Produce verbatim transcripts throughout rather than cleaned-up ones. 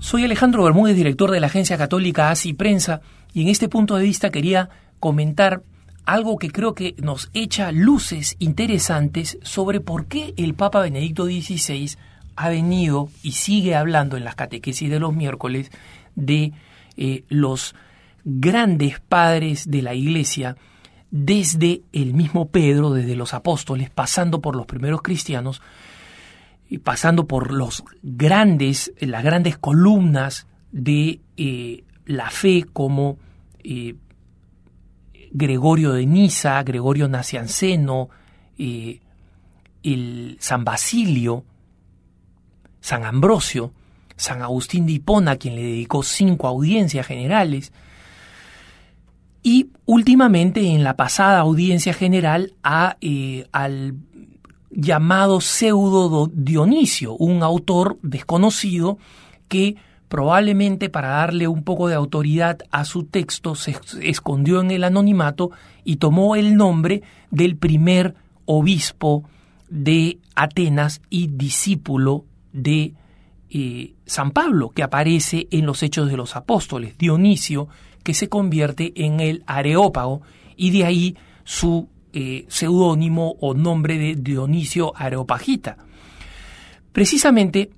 Soy Alejandro Bermúdez, director de la agencia católica Así Prensa, y en este punto de vista quería comentar algo que creo que nos echa luces interesantes sobre por qué el Papa Benedicto dieciséis ha venido y sigue hablando en las catequesis de los miércoles de eh, los grandes padres de la Iglesia, desde el mismo Pedro, desde los apóstoles, pasando por los primeros cristianos, y pasando por los grandes, las grandes columnas de eh, la fe como eh, Gregorio de Niza, Gregorio Nacianceno, eh, el San Basilio, San Ambrosio, San Agustín de Hipona, quien le dedicó cinco audiencias generales, y últimamente en la pasada audiencia general a, eh, al llamado pseudo Dionisio, un autor desconocido que probablemente para darle un poco de autoridad a su texto se escondió en el anonimato y tomó el nombre del primer obispo de Atenas y discípulo de eh, San Pablo, que aparece en los Hechos de los Apóstoles, Dionisio, que se convierte en el Areópago, y de ahí su eh, seudónimo o nombre de Dionisio Areopagita. Precisamente,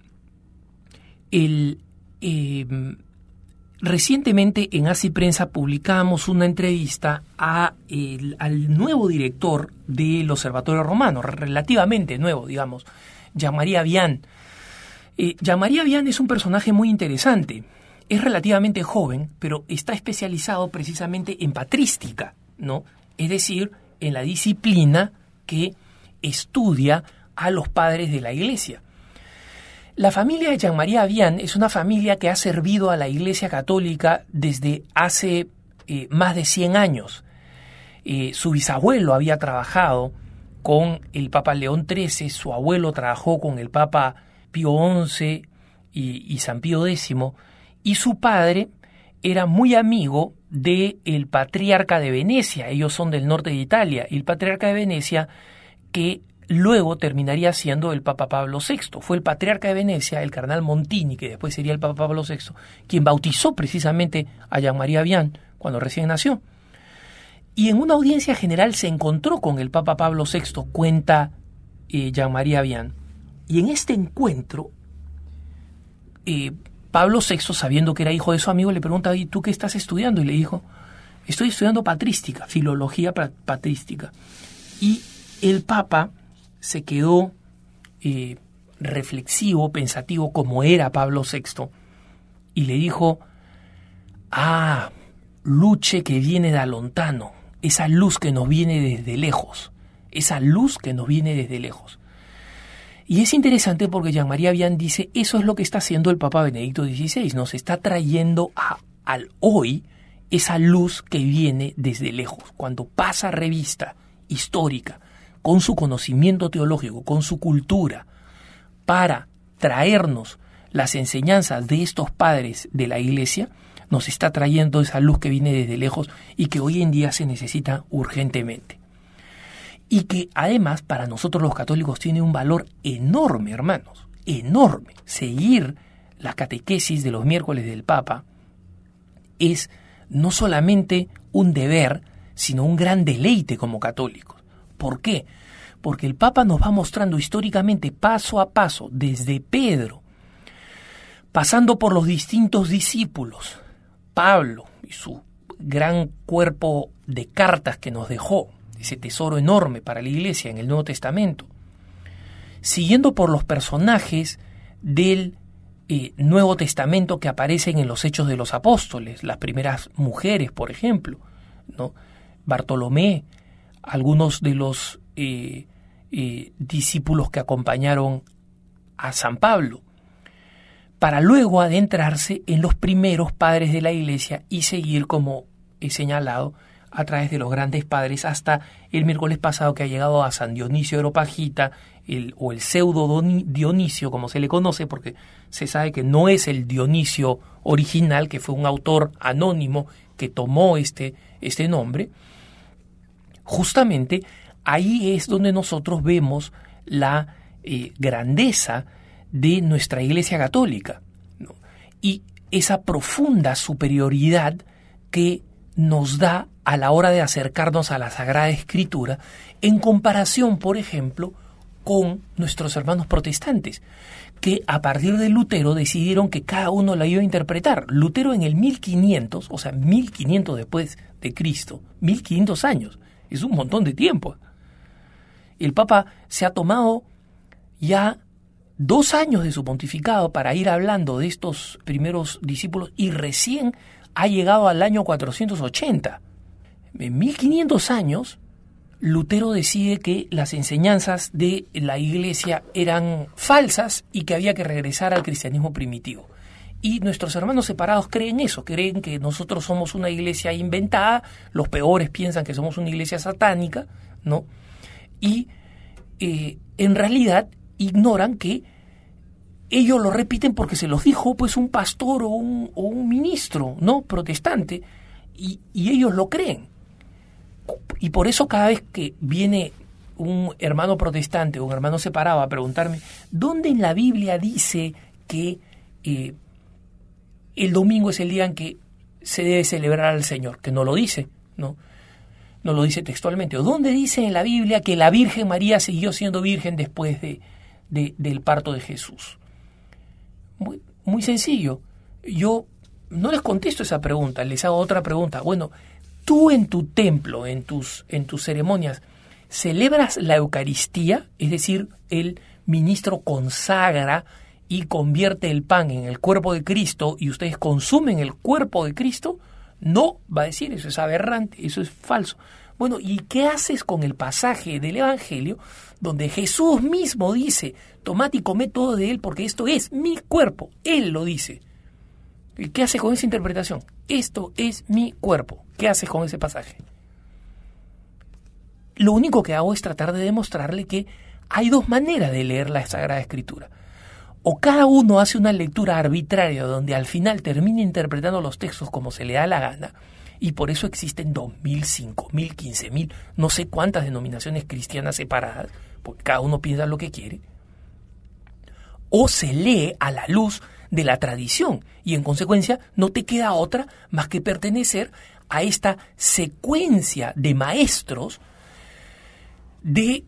el, eh, recientemente en Así Prensa publicamos una entrevista a el, al nuevo director del Observatorio Romano, relativamente nuevo, digamos, Jean-Marie Vian. Eh, Jean-Marie Vian es un personaje muy interesante. Es relativamente joven, pero está especializado precisamente en patrística, ¿no? Es decir, en la disciplina que estudia a los padres de la Iglesia. La familia de Jean-Marie Vian es una familia que ha servido a la Iglesia Católica desde hace eh, más de cien años. Eh, su bisabuelo había trabajado con el Papa León trece, su abuelo trabajó con el Papa Pío once y, y San Pío décimo, y su padre era muy amigo del patriarca de Venecia. Ellos son del norte de Italia, y el patriarca de Venecia, que luego terminaría siendo el Papa Pablo sexto. Fue el patriarca de Venecia, el cardenal Montini, que después sería el Papa Pablo sexto, quien bautizó precisamente a Jean-Marie Vian cuando recién nació. Y en una audiencia general se encontró con el Papa Pablo sexto, cuenta eh, Jean-Marie Vian. Y en este encuentro, eh, Pablo sexto, sabiendo que era hijo de su amigo, le pregunta: ¿y tú qué estás estudiando? Y le dijo: estoy estudiando patrística, filología patrística. Y el Papa se quedó eh, reflexivo, pensativo, como era Pablo sexto, y le dijo: ah, luce que viene da lontano, esa luz que nos viene desde lejos, esa luz que nos viene desde lejos. Y es interesante porque Jean-Marie Vian dice: eso es lo que está haciendo el Papa Benedicto dieciséis, nos está trayendo a, al hoy esa luz que viene desde lejos. Cuando pasa revista histórica, con su conocimiento teológico, con su cultura, para traernos las enseñanzas de estos padres de la Iglesia, nos está trayendo esa luz que viene desde lejos y que hoy en día se necesita urgentemente. Y que además para nosotros los católicos tiene un valor enorme, hermanos, enorme. Seguir la catequesis de los miércoles del Papa es no solamente un deber, sino un gran deleite como católicos. ¿Por qué? Porque el Papa nos va mostrando históricamente, paso a paso, desde Pedro, pasando por los distintos discípulos, Pablo y su gran cuerpo de cartas que nos dejó, ese tesoro enorme para la Iglesia en el Nuevo Testamento, siguiendo por los personajes del eh, Nuevo Testamento que aparecen en los Hechos de los Apóstoles, las primeras mujeres, por ejemplo, ¿no? Bartolomé, algunos de los eh, eh, discípulos que acompañaron a San Pablo, para luego adentrarse en los primeros padres de la Iglesia y seguir, como he señalado, a través de los grandes padres hasta el miércoles pasado, que ha llegado a San Dionisio Areopagita, el, o el pseudo Dionisio, como se le conoce, porque se sabe que no es el Dionisio original, que fue un autor anónimo que tomó este, este nombre. Justamente ahí es donde nosotros vemos la eh, grandeza de nuestra Iglesia Católica, ¿no? y esa profunda superioridad que nos da a la hora de acercarnos a la Sagrada Escritura en comparación, por ejemplo, con nuestros hermanos protestantes, que a partir de Lutero decidieron que cada uno la iba a interpretar. Lutero en el mil quinientos, o sea, mil quinientos después de Cristo, mil quinientos años, es un montón de tiempo. El Papa se ha tomado ya dos años de su pontificado para ir hablando de estos primeros discípulos y recién ha llegado al año cuatrocientos ochenta. En mil quinientos años, Lutero decide que las enseñanzas de la Iglesia eran falsas y que había que regresar al cristianismo primitivo. Y nuestros hermanos separados creen eso, creen que nosotros somos una iglesia inventada, los peores piensan que somos una iglesia satánica, ¿no? Y eh, en realidad ignoran que ellos lo repiten porque se los dijo pues un pastor o un, o un ministro, ¿no?, protestante, y, y ellos lo creen. Y por eso cada vez que viene un hermano protestante o un hermano separado a preguntarme, ¿dónde en la Biblia dice que eh, el domingo es el día en que se debe celebrar al Señor? Que no lo dice, ¿no? No lo dice textualmente. ¿O dónde dice en la Biblia que la Virgen María siguió siendo virgen después de, de, del parto de Jesús? Muy, muy sencillo. Yo no les contesto esa pregunta, les hago otra pregunta. Bueno, tú en tu templo, en tus, en tus ceremonias, ¿celebras la Eucaristía? Es decir, el ministro consagra y convierte el pan en el cuerpo de Cristo y ustedes consumen el cuerpo de Cristo. No, va a decir, eso es aberrante, eso es falso. Bueno, ¿y qué haces con el pasaje del Evangelio donde Jesús mismo dice, tomad y comed todo de él porque esto es mi cuerpo? Él lo dice. ¿Y qué haces con esa interpretación? Esto es mi cuerpo. ¿Qué haces con ese pasaje? Lo único que hago es tratar de demostrarle que hay dos maneras de leer la Sagrada Escritura. O cada uno hace una lectura arbitraria donde al final termina interpretando los textos como se le da la gana, y por eso existen dos mil, cinco mil, quince mil, no sé cuántas denominaciones cristianas separadas, porque cada uno piensa lo que quiere. O se lee a la luz de la tradición y en consecuencia no te queda otra más que pertenecer a esta secuencia de maestros de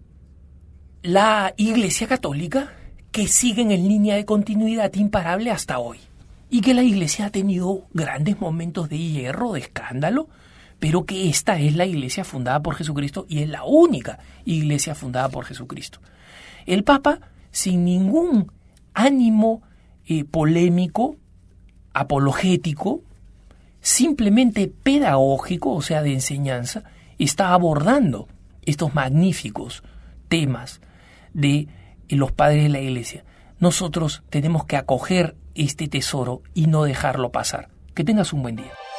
la Iglesia Católica que siguen en línea de continuidad imparable hasta hoy, y que la Iglesia ha tenido grandes momentos de hierro, de escándalo, pero que esta es la Iglesia fundada por Jesucristo y es la única Iglesia fundada por Jesucristo. El Papa, sin ningún ánimo eh, polémico, apologético, simplemente pedagógico, o sea, de enseñanza, está abordando estos magníficos temas de los padres de la Iglesia. Nosotros tenemos que acoger este tesoro y no dejarlo pasar. Que tengas un buen día.